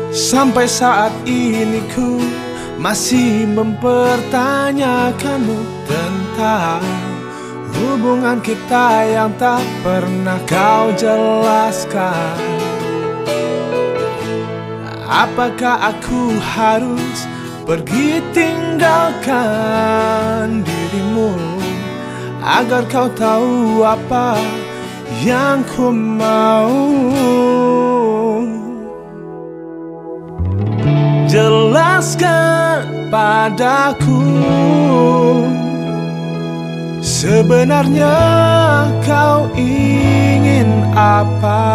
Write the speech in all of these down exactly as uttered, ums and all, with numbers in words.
Sampai saat ini ku masih mempertanyakanmu tentang hubungan kita yang tak pernah kau jelaskan. Apakah aku harus pergi tinggalkan dirimu agar kau tahu apa yang ku mau? Jelaskan padaku, sebenarnya kau ingin apa?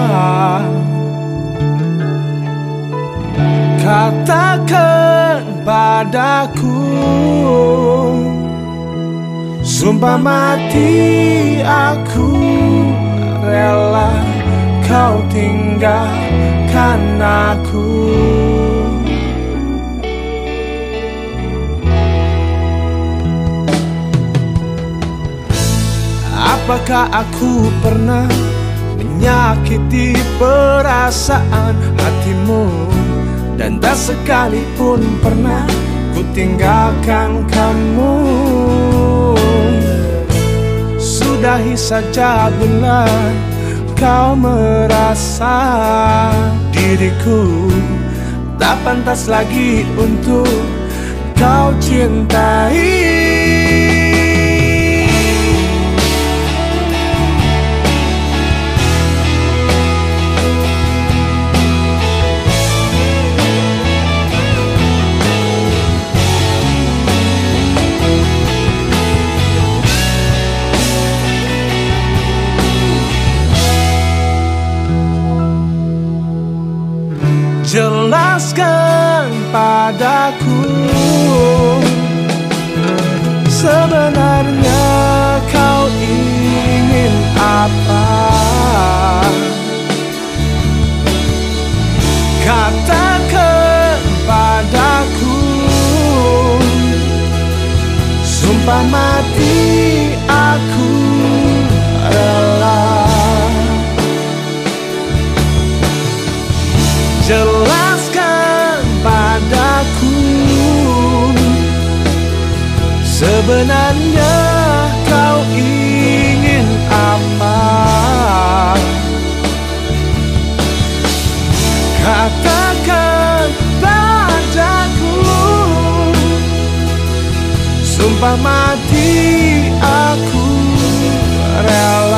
Katakan padaku, sumpah mati aku rela kau tinggalkan aku. Apakah aku pernah menyakiti perasaan hatimu? Dan tak sekalipun pernah ku tinggalkan kamu. Sudahi saja bila kau merasa diriku tak pantas lagi untuk kau cintai. Jelaskan padaku, sebenarnya kau ingin apa? Katakan padaku, sumpah mati aku rela. Jelaskan padaku, sebenarnya kau ingin apa? Katakan padaku, sumpah mati aku rela.